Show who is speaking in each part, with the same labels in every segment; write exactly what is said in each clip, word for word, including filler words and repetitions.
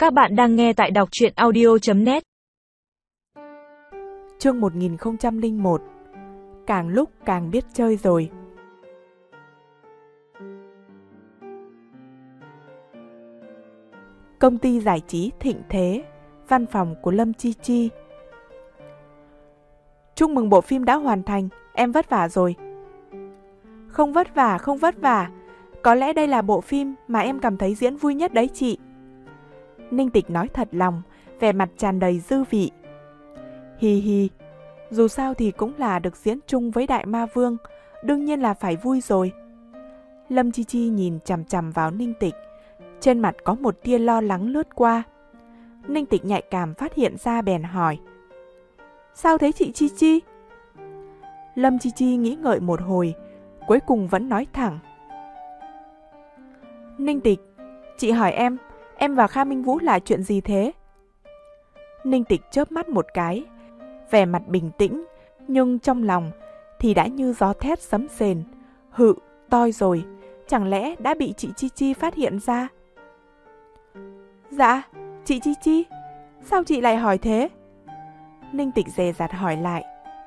Speaker 1: Các bạn đang nghe tại đọc truyện audio chấm net.
Speaker 2: Chương một nghìn không trăm lẻ một. Càng lúc càng biết chơi rồi. Công ty giải trí Thịnh Thế, văn phòng của Lâm Chi Chi. Chúc mừng bộ phim đã hoàn thành, em vất vả rồi. Không vất vả, không vất vả. Có lẽ đây là bộ phim mà em cảm thấy diễn vui nhất đấy chị. Ninh Tịch nói thật lòng, vẻ mặt tràn đầy dư vị. Hi hi, dù sao thì cũng là được diễn chung với Đại Ma Vương, đương nhiên là phải vui rồi. Lâm Chi Chi nhìn chằm chằm vào Ninh Tịch, trên mặt có một tia lo lắng lướt qua. Ninh Tịch nhạy cảm phát hiện ra bèn hỏi: Sao thế chị Chi Chi? Lâm Chi Chi nghĩ ngợi một hồi, cuối cùng vẫn nói thẳng: Ninh Tịch, chị hỏi em, em và Kha Minh Vũ là chuyện gì thế? Ninh Tịch chớp mắt một cái, vẻ mặt bình tĩnh, nhưng trong lòng thì đã như gió thét sấm sền. Hự, toi rồi, chẳng lẽ đã bị chị Chi Chi phát hiện ra? Dạ, chị Chi Chi, sao chị lại hỏi thế? Ninh Tịch dè dặt hỏi lại.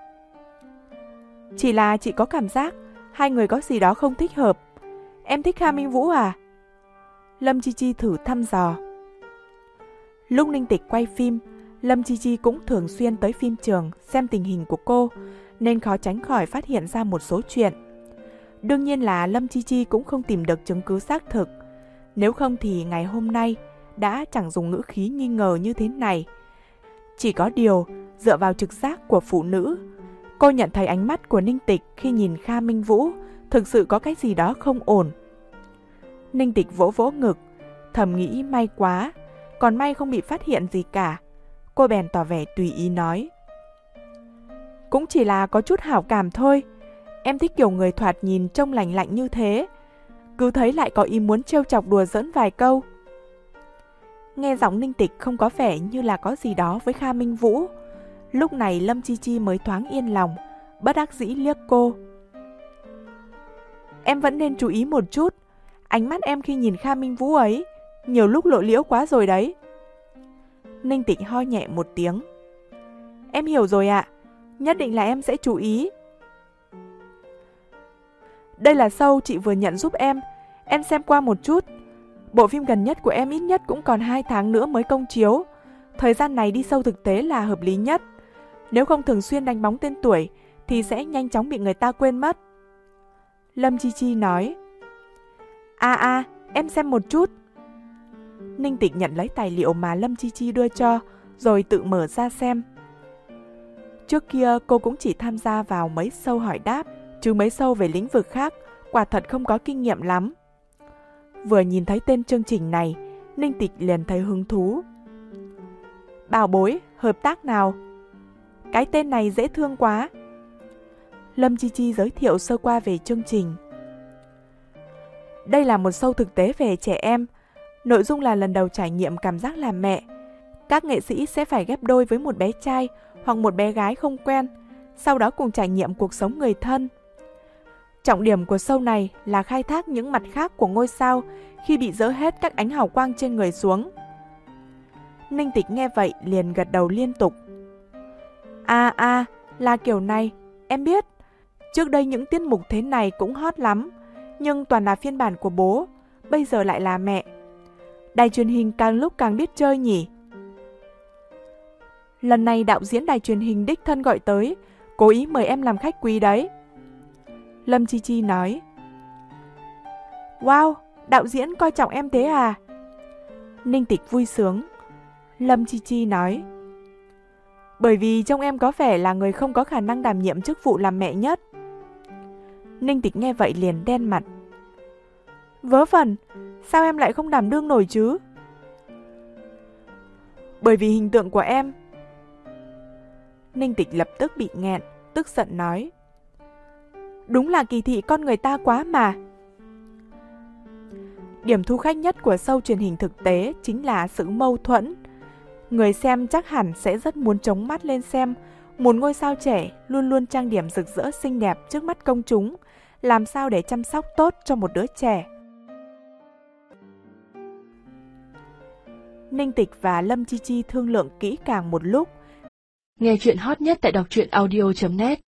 Speaker 2: Chỉ là chị có cảm giác hai người có gì đó không thích hợp. Em thích Kha Minh Vũ à? Lâm Chi Chi thử thăm dò. Lúc Ninh Tịch quay phim, Lâm Chi Chi cũng thường xuyên tới phim trường xem tình hình của cô, nên khó tránh khỏi phát hiện ra một số chuyện. Đương nhiên là Lâm Chi Chi cũng không tìm được chứng cứ xác thực. Nếu không thì ngày hôm nay đã chẳng dùng ngữ khí nghi ngờ như thế này. Chỉ có điều, dựa vào trực giác của phụ nữ, cô nhận thấy ánh mắt của Ninh Tịch khi nhìn Kha Minh Vũ thực sự có cái gì đó không ổn. Ninh Tịch vỗ vỗ ngực, thầm nghĩ may quá, còn may không bị phát hiện gì cả. Cô bèn tỏ vẻ tùy ý nói: Cũng chỉ là có chút hảo cảm thôi. Em thích kiểu người thoạt nhìn trông lành lạnh như thế, cứ thấy lại có ý muốn trêu chọc đùa giỡn vài câu. Nghe giọng Ninh Tịch không có vẻ như là có gì đó với Kha Minh Vũ. Lúc này Lâm Chi Chi mới thoáng yên lòng, bất đắc dĩ liếc cô. Em vẫn nên chú ý một chút. Ánh mắt em khi nhìn Kha Minh Vũ ấy nhiều lúc lộ liễu quá rồi đấy. Ninh Tịch ho nhẹ một tiếng. Em hiểu rồi ạ, nhất định là em sẽ chú ý. Đây là show chị vừa nhận giúp em, em xem qua một chút. Bộ phim gần nhất của em ít nhất cũng còn hai tháng nữa mới công chiếu. Thời gian này đi show thực tế là hợp lý nhất. Nếu không thường xuyên đánh bóng tên tuổi thì sẽ nhanh chóng bị người ta quên mất. Lâm Chi Chi nói. À à, em xem một chút. Ninh Tịch nhận lấy tài liệu mà Lâm Chi Chi đưa cho, rồi tự mở ra xem. Trước kia cô cũng chỉ tham gia vào mấy show hỏi đáp, chứ mấy show về lĩnh vực khác quả thật không có kinh nghiệm lắm. Vừa nhìn thấy tên chương trình này, Ninh Tịch liền thấy hứng thú. Bảo bối, hợp tác nào? Cái tên này dễ thương quá. Lâm Chi Chi giới thiệu sơ qua về chương trình. Đây là một show thực tế về trẻ em. Nội dung là lần đầu trải nghiệm cảm giác làm mẹ. Các nghệ sĩ sẽ phải ghép đôi với một bé trai hoặc một bé gái không quen, sau đó cùng trải nghiệm cuộc sống người thân. Trọng điểm của show này là khai thác những mặt khác của ngôi sao khi bị dỡ hết các ánh hào quang trên người xuống. Ninh Tịch nghe vậy liền gật đầu liên tục. À à, là kiểu này, em biết. Trước đây những tiết mục thế này cũng hot lắm, nhưng toàn là phiên bản của bố, bây giờ lại là mẹ. Đài truyền hình càng lúc càng biết chơi nhỉ. Lần này đạo diễn đài truyền hình đích thân gọi tới, cố ý mời em làm khách quý đấy. Lâm Chi Chi nói. Wow, đạo diễn coi trọng em thế à? Ninh Tịch vui sướng. Lâm Chi Chi nói. Bởi vì trông em có vẻ là người không có khả năng đảm nhiệm chức vụ làm mẹ nhất. Ninh Tịch nghe vậy liền đen mặt. Vớ vẩn, sao em lại không đảm đương nổi chứ? Bởi vì hình tượng của em. Ninh Tịch lập tức bị nghẹn, tức giận nói. Đúng là kỳ thị con người ta quá mà. Điểm thu khách nhất của show truyền hình thực tế chính là sự mâu thuẫn. Người xem chắc hẳn sẽ rất muốn chống mắt lên xem một ngôi sao trẻ luôn luôn trang điểm rực rỡ xinh đẹp trước mắt công chúng, làm sao để chăm sóc tốt cho một đứa trẻ. Ninh Tịch và Lâm Chi Chi thương lượng kỹ càng một lúc.
Speaker 3: Nghe chuyện hot nhất tại đọc truyện audio chấm net